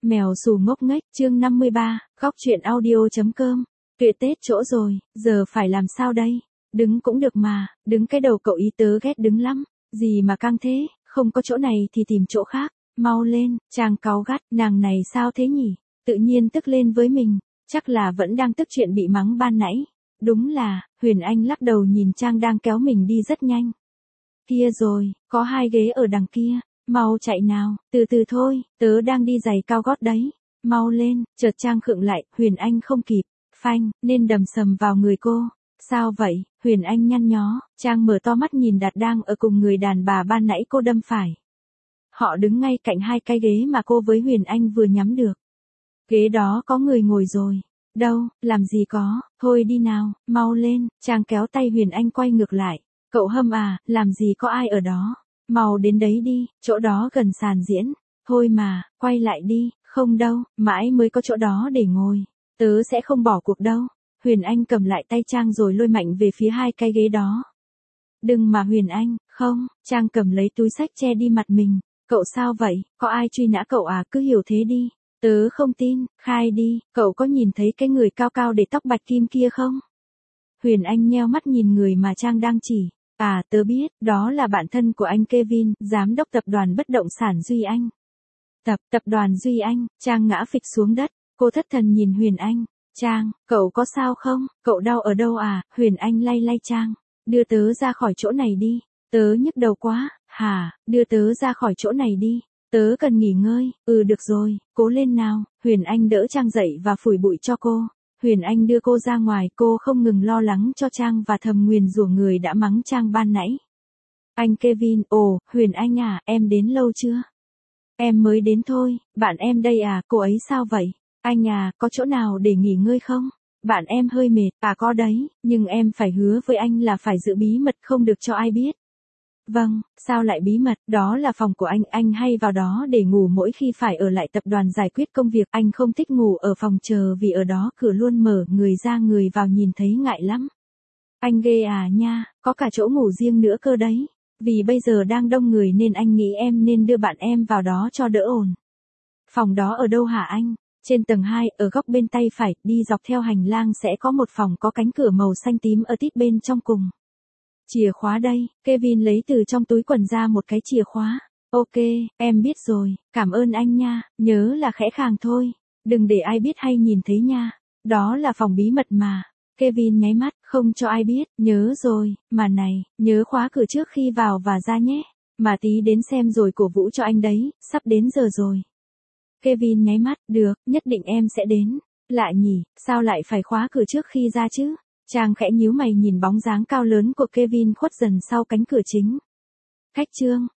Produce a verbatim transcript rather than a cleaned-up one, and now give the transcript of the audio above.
Mèo xù ngốc nghếch, chương năm mươi ba, góc truyện audio.com. Tuyệt Tết chỗ rồi, giờ phải làm sao đây? Đứng cũng được mà, đứng cái đầu cậu ý tớ ghét đứng lắm. Gì mà căng thế, không có chỗ này thì tìm chỗ khác. Mau lên, Trang cáu gắt, nàng này sao thế nhỉ? Tự nhiên tức lên với mình, chắc là vẫn đang tức chuyện bị mắng ban nãy. Đúng là, Huyền Anh lắc đầu nhìn Trang đang kéo mình đi rất nhanh. Kia rồi, có hai ghế ở đằng kia. Mau chạy nào, từ từ thôi, tớ đang đi giày cao gót đấy. Mau lên, chợt Trang khựng lại, Huyền Anh không kịp, phanh, nên đầm sầm vào người cô. Sao vậy, Huyền Anh nhăn nhó, Trang mở to mắt nhìn Đạt đang ở cùng người đàn bà ban nãy cô đâm phải. Họ đứng ngay cạnh hai cái ghế mà cô với Huyền Anh vừa nhắm được. Ghế đó có người ngồi rồi. Đâu, làm gì có, thôi đi nào, mau lên, Trang kéo tay Huyền Anh quay ngược lại. Cậu Hâm à, làm gì có ai ở đó. Mau đến đấy đi, chỗ đó gần sàn diễn. Thôi mà, quay lại đi, không đâu, mãi mới có chỗ đó để ngồi. Tớ sẽ không bỏ cuộc đâu. Huyền Anh cầm lại tay Trang rồi lôi mạnh về phía hai cái ghế đó. Đừng mà Huyền Anh, không, Trang cầm lấy túi xách che đi mặt mình. Cậu sao vậy, có ai truy nã cậu à, cứ hiểu thế đi. Tớ không tin, khai đi, cậu có nhìn thấy cái người cao cao để tóc bạch kim kia không? Huyền Anh nheo mắt nhìn người mà Trang đang chỉ. À, tớ biết, đó là bạn thân của anh Kevin, giám đốc tập đoàn bất động sản Duy Anh. Tập, tập đoàn Duy Anh, Trang ngã phịch xuống đất, cô thất thần nhìn Huyền Anh. Trang, cậu có sao không, cậu đau ở đâu à, Huyền Anh lay lay Trang. Đưa tớ ra khỏi chỗ này đi, tớ nhức đầu quá, hả, đưa tớ ra khỏi chỗ này đi, tớ cần nghỉ ngơi, ừ được rồi, cố lên nào, Huyền Anh đỡ Trang dậy và phủi bụi cho cô. Huyền Anh đưa cô ra ngoài, cô không ngừng lo lắng cho Trang và thầm nguyền rủa người đã mắng Trang ban nãy. Anh Kevin, ồ, Huyền Anh à, em đến lâu chưa? Em mới đến thôi, bạn em đây à, cô ấy sao vậy? Anh à, có chỗ nào để nghỉ ngơi không? Bạn em hơi mệt, à có đấy, nhưng em phải hứa với anh là phải giữ bí mật không được cho ai biết. Vâng, sao lại bí mật, đó là phòng của anh, anh hay vào đó để ngủ mỗi khi phải ở lại tập đoàn giải quyết công việc, anh không thích ngủ ở phòng chờ vì ở đó cửa luôn mở, người ra người vào nhìn thấy ngại lắm. Anh ghê à nha, có cả chỗ ngủ riêng nữa cơ đấy, vì bây giờ đang đông người nên anh nghĩ em nên đưa bạn em vào đó cho đỡ ồn. Phòng đó ở đâu hả anh? Trên tầng hai, ở góc bên tay phải, đi dọc theo hành lang sẽ có một phòng có cánh cửa màu xanh tím ở tít bên trong cùng. Chìa khóa đây, Kevin lấy từ trong túi quần ra một cái chìa khóa. Ok, em biết rồi, cảm ơn anh nha, nhớ là khẽ khàng thôi, đừng để ai biết hay nhìn thấy nha, đó là phòng bí mật mà. Kevin nháy mắt, không cho ai biết, nhớ rồi, mà này, nhớ khóa cửa trước khi vào và ra nhé, mà tí đến xem rồi cổ vũ cho anh đấy, sắp đến giờ rồi. Kevin nháy mắt, được, nhất định em sẽ đến. Lạ nhỉ, sao lại phải khóa cửa trước khi ra chứ? Trang khẽ nhíu mày nhìn bóng dáng cao lớn của Kevin khuất dần sau cánh cửa chính. Khách trương,